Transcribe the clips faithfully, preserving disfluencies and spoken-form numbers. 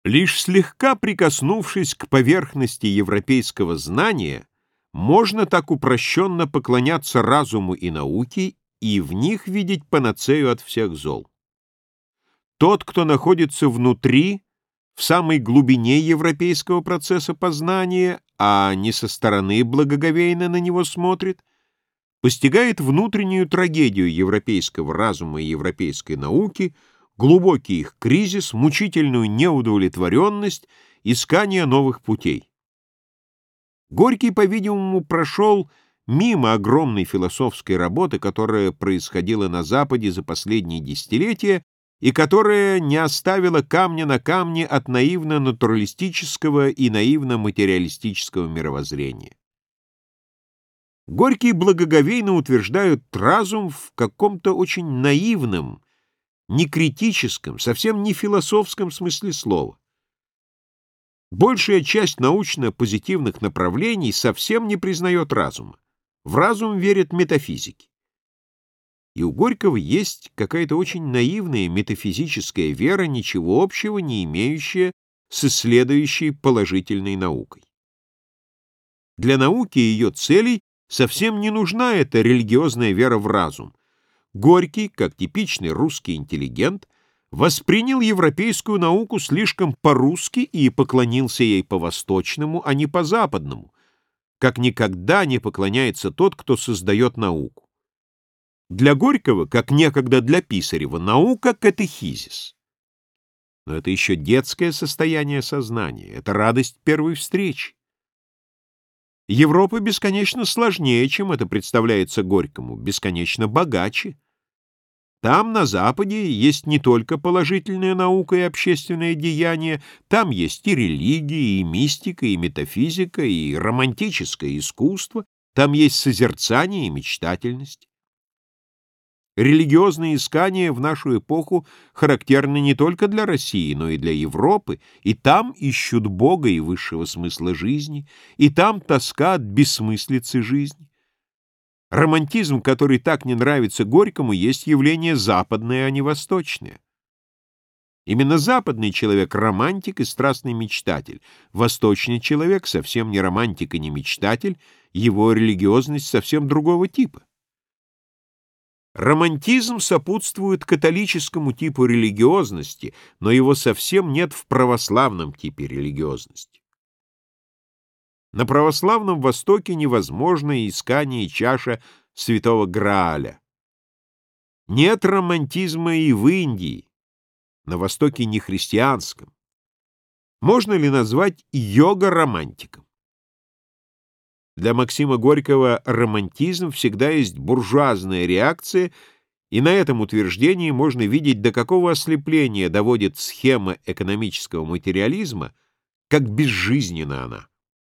Лишь слегка прикоснувшись к поверхности европейского знания, можно так упрощенно поклоняться разуму и науке и в них видеть панацею от всех зол. Тот, кто находится внутри, в самой глубине европейского процесса познания, а не со стороны благоговейно на него смотрит, постигает внутреннюю трагедию европейского разума и европейской науки, глубокий их кризис, мучительную неудовлетворенность, искание новых путей. Горький, по-видимому, прошел мимо огромной философской работы, которая происходила на Западе за последние десятилетия и которая не оставила камня на камне от наивно-натуралистического и наивно-материалистического мировоззрения. Горький благоговейно утверждает разум в каком-то очень наивном, не критическом, совсем не философском смысле слова. Большая часть научно-позитивных направлений совсем не признает разума. В разум верят метафизики. И у Горького есть какая-то очень наивная метафизическая вера, ничего общего не имеющая с исследующей положительной наукой. Для науки и ее целей совсем не нужна эта религиозная вера в разум. Горький, как типичный русский интеллигент, воспринял европейскую науку слишком по-русски и поклонился ей по-восточному, а не по-западному, как никогда не поклоняется тот, кто создает науку. Для Горького, как некогда для Писарева, наука — катехизис. Но это еще детское состояние сознания, это радость первой встречи. Европа бесконечно сложнее, чем это представляется Горькому, бесконечно богаче. Там, на Западе, есть не только положительная наука и общественное деяние, там есть и религия, и мистика, и метафизика, и романтическое искусство, там есть созерцание и мечтательность. Религиозные искания в нашу эпоху характерны не только для России, но и для Европы, и там ищут Бога и высшего смысла жизни, и там тоска от бессмыслицы жизни. Романтизм, который так не нравится Горькому, есть явление западное, а не восточное. Именно западный человек — романтик и страстный мечтатель. Восточный человек совсем не романтик и не мечтатель, его религиозность совсем другого типа. Романтизм сопутствует католическому типу религиозности, но его совсем нет в православном типе религиозности. На православном Востоке невозможно искание чаша святого Грааля. Нет романтизма и в Индии, на Востоке нехристианском. Можно ли назвать йога романтиком? Для Максима Горького романтизм всегда есть буржуазная реакция, и на этом утверждении можно видеть, до какого ослепления доводит схема экономического материализма, как безжизненна она.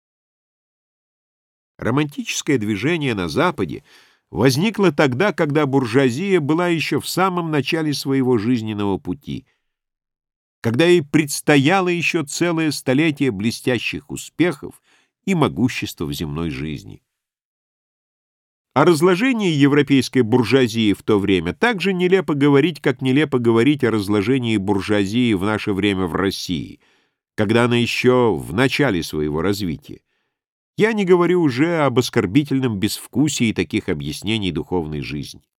Романтическое движение на Западе возникло тогда, когда буржуазия была еще в самом начале своего жизненного пути, когда ей предстояло еще целое столетие блестящих успехов и могущества в земной жизни. О разложении европейской буржуазии в то время так же нелепо говорить, как нелепо говорить о разложении буржуазии в наше время в России, когда она еще в начале своего развития. Я не говорю уже об оскорбительном безвкусии таких объяснений духовной жизни.